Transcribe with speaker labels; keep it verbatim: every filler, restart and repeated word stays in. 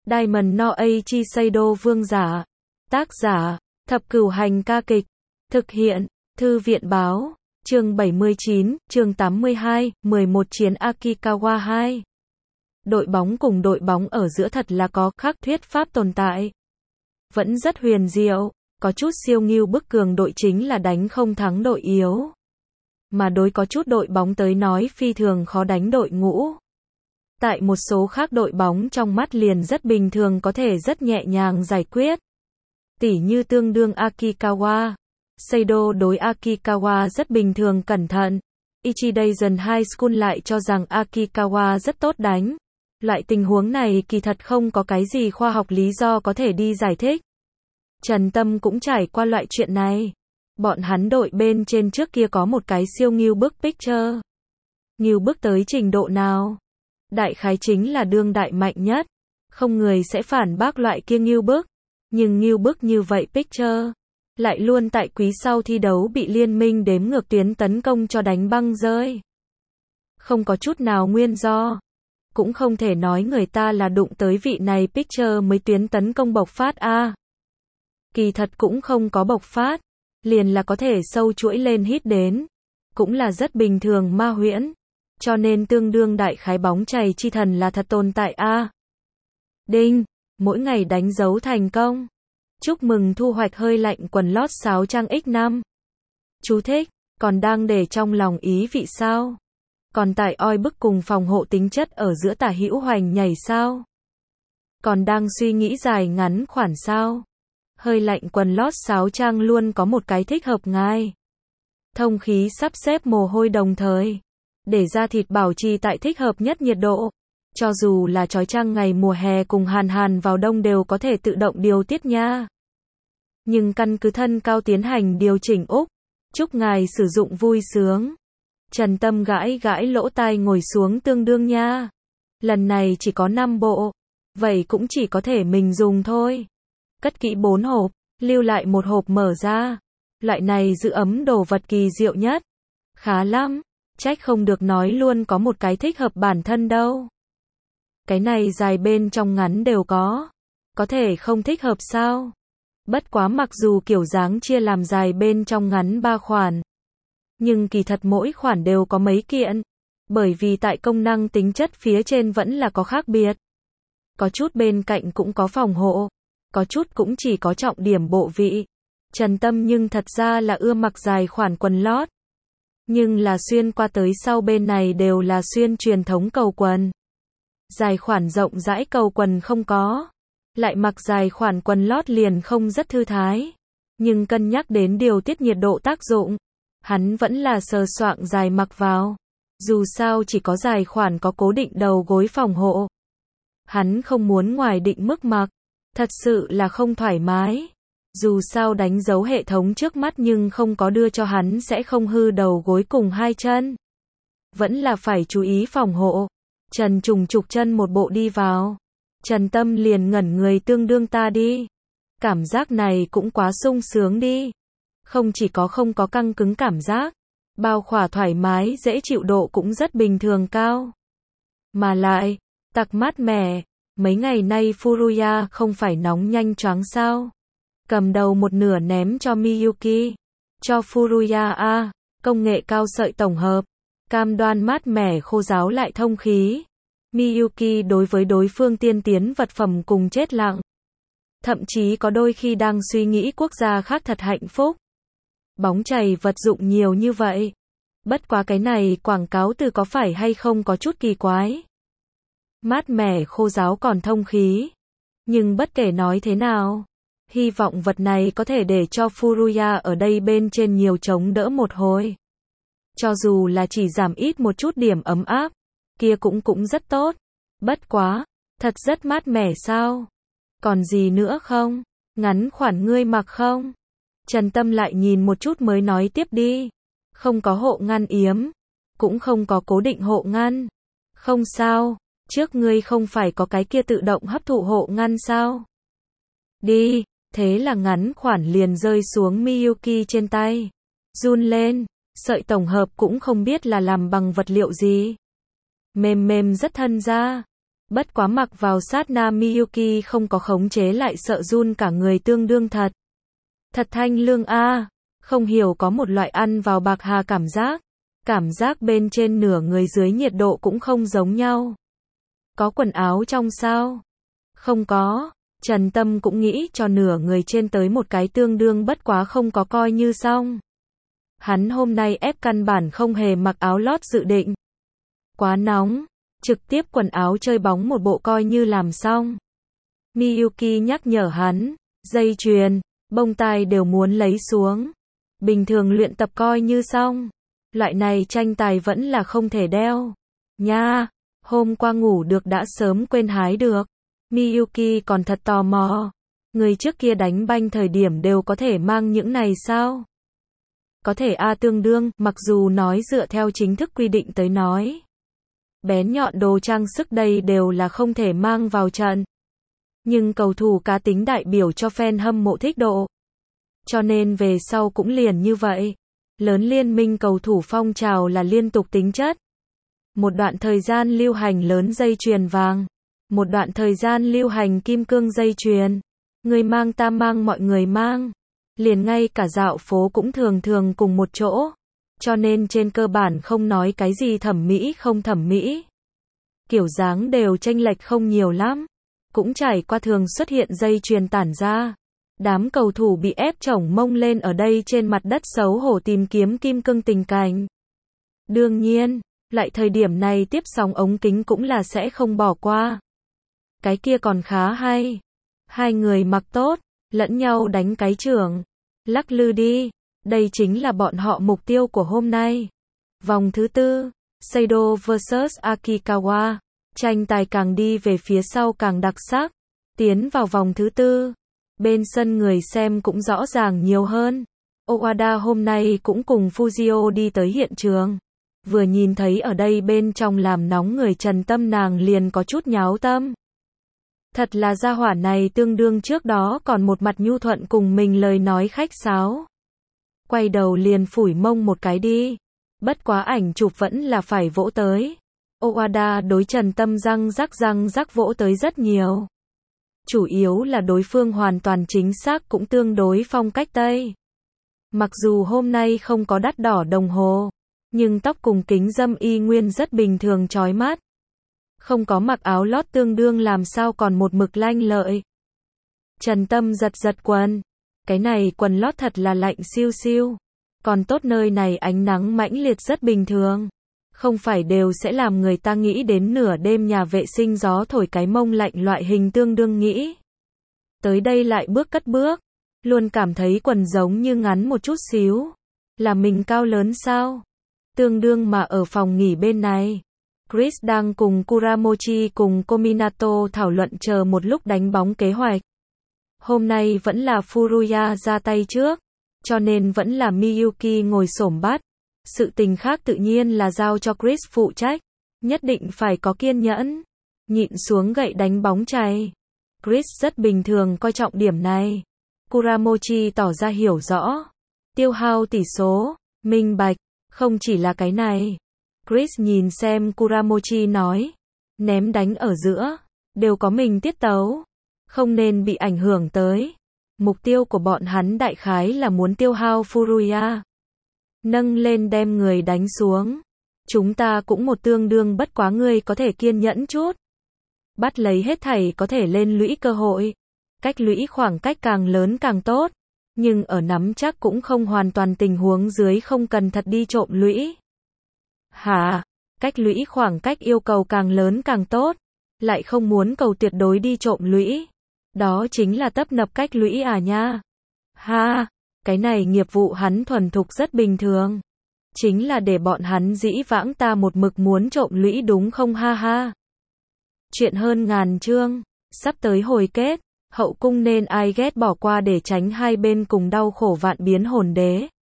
Speaker 1: Diamond no Eiichi Seido vương giả. Tác giả, Thập Cửu Hành ca kịch. Thực hiện, Thư viện báo. Chương bảy mươi chín, chương tám mươi hai, mười một chiến Akikawa hai. Đội bóng cùng đội bóng ở giữa thật là có khác thuyết pháp tồn tại. Vẫn rất huyền diệu, có chút siêu nghiêu bức cường đội chính là đánh không thắng đội yếu. Mà đối có chút đội bóng tới nói phi thường khó đánh đội ngũ. Tại một số khác đội bóng trong mắt liền rất bình thường có thể rất nhẹ nhàng giải quyết. Tỉ như tương đương Akikawa. Seido đối Akikawa rất bình thường cẩn thận. Ichidaisen High School lại cho rằng Akikawa rất tốt đánh. Loại tình huống này kỳ thật không có cái gì khoa học lý do có thể đi giải thích. Trần Tâm cũng trải qua loại chuyện này. Bọn hắn đội bên trên trước kia có một cái siêu nghiêu bức picture. Nghiêu bức tới trình độ nào? Đại khái chính là đương đại mạnh nhất. Không người sẽ phản bác loại kia nghiêu bức. Nhưng nghiêu bức như vậy picture lại luôn tại quý sau thi đấu bị liên minh đếm ngược tuyến tấn công cho đánh băng rơi. Không có chút nào nguyên do. Cũng không thể nói người ta là đụng tới vị này picture mới tuyến tấn công bộc phát a. À. Kỳ thật cũng không có bộc phát, liền là có thể sâu chuỗi lên hit đến, cũng là rất bình thường ma huyễn, cho nên tương đương đại khái bóng chày chi thần là thật tồn tại a. À. Đinh, mỗi ngày đánh dấu thành công. Chúc mừng thu hoạch hơi lạnh quần lót sáu trang nhân năm. Chú thích, còn đang để trong lòng ý vị sao? Còn tại oi bức cùng phòng hộ tính chất ở giữa tả hữu hoành nhảy sao? Còn đang suy nghĩ dài ngắn khoản sao? Hơi lạnh quần lót sáu trang luôn có một cái thích hợp ngay. Thông khí sắp xếp mồ hôi đồng thời. Để da thịt bảo trì tại thích hợp nhất nhiệt độ. Cho dù là chói chang ngày mùa hè cùng hàn hàn vào đông đều có thể tự động điều tiết nha. Nhưng căn cứ thân cao tiến hành điều chỉnh Úc. Chúc ngài sử dụng vui sướng. Trần Tâm gãi gãi lỗ tai ngồi xuống tương đương nha. Lần này chỉ có năm bộ. Vậy cũng chỉ có thể mình dùng thôi. Cất kỹ bốn hộp, lưu lại một hộp mở ra. Loại này giữ ấm đồ vật kỳ diệu nhất. Khá lắm, trách không được nói luôn có một cái thích hợp bản thân đâu. Cái này dài bên trong ngắn đều có. Có thể không thích hợp sao? Bất quá mặc dù kiểu dáng chia làm dài bên trong ngắn ba khoản. Nhưng kỳ thật mỗi khoản đều có mấy kiện. Bởi vì tại công năng tính chất phía trên vẫn là có khác biệt. Có chút bên cạnh cũng có phòng hộ. Có chút cũng chỉ có trọng điểm bộ vị. Trần Tâm nhưng thật ra là ưa mặc dài khoản quần lót. Nhưng là xuyên qua tới sau bên này đều là xuyên truyền thống cầu quần. Dài khoản rộng rãi cầu quần không có. Lại mặc dài khoản quần lót liền không rất thư thái. Nhưng cân nhắc đến điều tiết nhiệt độ tác dụng. Hắn vẫn là sờ soạng dài mặc vào. Dù sao chỉ có dài khoản có cố định đầu gối phòng hộ. Hắn không muốn ngoài định mức mặc. Thật sự là không thoải mái. Dù sao đánh dấu hệ thống trước mắt nhưng không có đưa cho hắn sẽ không hư đầu gối cùng hai chân. Vẫn là phải chú ý phòng hộ. Trần trùng trục chân một bộ đi vào. Trần Tâm liền ngẩn người tương đương ta đi. Cảm giác này cũng quá sung sướng đi. Không chỉ có không có căng cứng cảm giác. Bao khỏa thoải mái dễ chịu độ cũng rất bình thường cao. Mà lại, tặc mát mẻ. Mấy ngày nay Furuya không phải nóng nhanh choáng sao. Cầm đầu một nửa ném cho Miyuki. Cho Furuya a, công nghệ cao sợi tổng hợp. Cam đoan mát mẻ khô ráo lại thông khí. Miyuki đối với đối phương tiên tiến vật phẩm cùng chết lặng. Thậm chí có đôi khi đang suy nghĩ quốc gia khác thật hạnh phúc. Bóng chày vật dụng nhiều như vậy. Bất quá cái này quảng cáo từ có phải hay không có chút kỳ quái. Mát mẻ khô ráo còn thông khí. Nhưng bất kể nói thế nào, hy vọng vật này có thể để cho Furuya ở đây bên trên nhiều chống đỡ một hồi. Cho dù là chỉ giảm ít một chút điểm ấm áp, kia cũng cũng rất tốt. Bất quá, thật rất mát mẻ sao? Còn gì nữa không? Ngắn khoản ngươi mặc không? Trần Tâm lại nhìn một chút mới nói tiếp đi. Không có hộ ngăn yếm, cũng không có cố định hộ ngăn. Không sao. Trước ngươi không phải có cái kia tự động hấp thụ hộ ngăn sao? Đi, thế là ngắn khoản liền rơi xuống Miyuki trên tay. Run lên, sợi tổng hợp cũng không biết là làm bằng vật liệu gì. Mềm mềm rất thân da. Bất quá mặc vào sát na Miyuki không có khống chế lại sợ run cả người tương đương thật. Thật thanh lương a, không hiểu có một loại ăn vào bạc hà cảm giác. Cảm giác bên trên nửa người dưới nhiệt độ cũng không giống nhau. Có quần áo trong sao? Không có. Trần Tâm cũng nghĩ cho nửa người trên tới một cái tương đương bất quá không có coi như xong. Hắn hôm nay ép căn bản không hề mặc áo lót dự định. Quá nóng. Trực tiếp quần áo chơi bóng một bộ coi như làm xong. Miyuki nhắc nhở hắn. Dây chuyền, bông tai đều muốn lấy xuống. Bình thường luyện tập coi như xong. Loại này tranh tài vẫn là không thể đeo. Nha, hôm qua ngủ được đã sớm quên hái được. Miyuki còn thật tò mò. Người trước kia đánh banh thời điểm đều có thể mang những này sao? Có thể a tương đương, mặc dù nói dựa theo chính thức quy định tới nói. Bén nhọn đồ trang sức đây đều là không thể mang vào trận. Nhưng cầu thủ cá tính đại biểu cho fan hâm mộ thích độ. Cho nên về sau cũng liền như vậy. Lớn liên minh cầu thủ phong trào là liên tục tính chất. Một đoạn thời gian lưu hành lớn dây chuyền vàng. Một đoạn thời gian lưu hành kim cương dây chuyền. Người mang ta mang mọi người mang. Liền ngay cả dạo phố cũng thường thường cùng một chỗ. Cho nên trên cơ bản không nói cái gì thẩm mỹ không thẩm mỹ. Kiểu dáng đều chênh lệch không nhiều lắm. Cũng trải qua thường xuất hiện dây chuyền tản ra. Đám cầu thủ bị ép chổng mông lên ở đây trên mặt đất xấu hổ tìm kiếm kim cương tình cảnh. Đương nhiên, lại thời điểm này tiếp sóng ống kính cũng là sẽ không bỏ qua. Cái kia còn khá hay. Hai người mặc tốt, lẫn nhau đánh cái trưởng. Lắc lư đi. Đây chính là bọn họ mục tiêu của hôm nay. Vòng thứ tư, Seido versus Akikawa. Tranh tài càng đi về phía sau càng đặc sắc. Tiến vào vòng thứ tư. Bên sân người xem cũng rõ ràng nhiều hơn. Owada hôm nay cũng cùng Fujio đi tới hiện trường. Vừa nhìn thấy ở đây bên trong làm nóng người Trần Tâm nàng liền có chút nháo tâm. Thật là gia hỏa này tương đương trước đó còn một mặt nhu thuận cùng mình lời nói khách sáo. Quay đầu liền phủi mông một cái đi. Bất quá ảnh chụp vẫn là phải vỗ tới. Owada đối Trần Tâm răng rắc răng rắc vỗ tới rất nhiều. Chủ yếu là đối phương hoàn toàn chính xác cũng tương đối phong cách Tây. Mặc dù hôm nay không có đắt đỏ đồng hồ, nhưng tóc cùng kính râm y nguyên rất bình thường chói mắt. Không có mặc áo lót tương đương làm sao còn một mực lanh lợi. Trần Tâm giật giật quần. Cái này quần lót thật là lạnh siêu siêu. Còn tốt nơi này ánh nắng mãnh liệt rất bình thường. Không phải đều sẽ làm người ta nghĩ đến nửa đêm nhà vệ sinh gió thổi cái mông lạnh loại hình tương đương nghĩ. Tới đây lại bước cất bước. Luôn cảm thấy quần giống như ngắn một chút xíu. Là mình cao lớn sao? Tương đương mà ở phòng nghỉ bên này. Chris đang cùng Kuramochi cùng Kominato thảo luận chờ một lúc đánh bóng kế hoạch. Hôm nay vẫn là Furuya ra tay trước. Cho nên vẫn là Miyuki ngồi xổm bắt. Sự tình khác tự nhiên là giao cho Chris phụ trách. Nhất định phải có kiên nhẫn. Nhịn xuống gậy đánh bóng chày. Chris rất bình thường coi trọng điểm này. Kuramochi tỏ ra hiểu rõ. Tiêu hao tỷ số. Minh bạch. Không chỉ là cái này. Chris nhìn xem Kuramochi nói. Ném đánh ở giữa. Đều có mình tiết tấu. Không nên bị ảnh hưởng tới. Mục tiêu của bọn hắn đại khái là muốn tiêu hao Furuya. Nâng lên đem người đánh xuống. Chúng ta cũng một tương đương bất quá ngươi có thể kiên nhẫn chút. Bắt lấy hết thảy có thể lên lũy cơ hội. Cách lũy khoảng cách càng lớn càng tốt. Nhưng ở nắm chắc cũng không hoàn toàn tình huống dưới không cần thật đi trộm lũy. Hả? Cách lũy khoảng cách yêu cầu càng lớn càng tốt. Lại không muốn cầu tuyệt đối đi trộm lũy. Đó chính là tấp nập cách lũy à nha. Ha, cái này nghiệp vụ hắn thuần thục rất bình thường. Chính là để bọn hắn dĩ vãng ta một mực muốn trộm lũy đúng không ha ha. Chuyện hơn ngàn chương, sắp tới hồi kết, hậu cung nên ai ghét bỏ qua để tránh hai bên cùng đau khổ vạn biến hồn đế.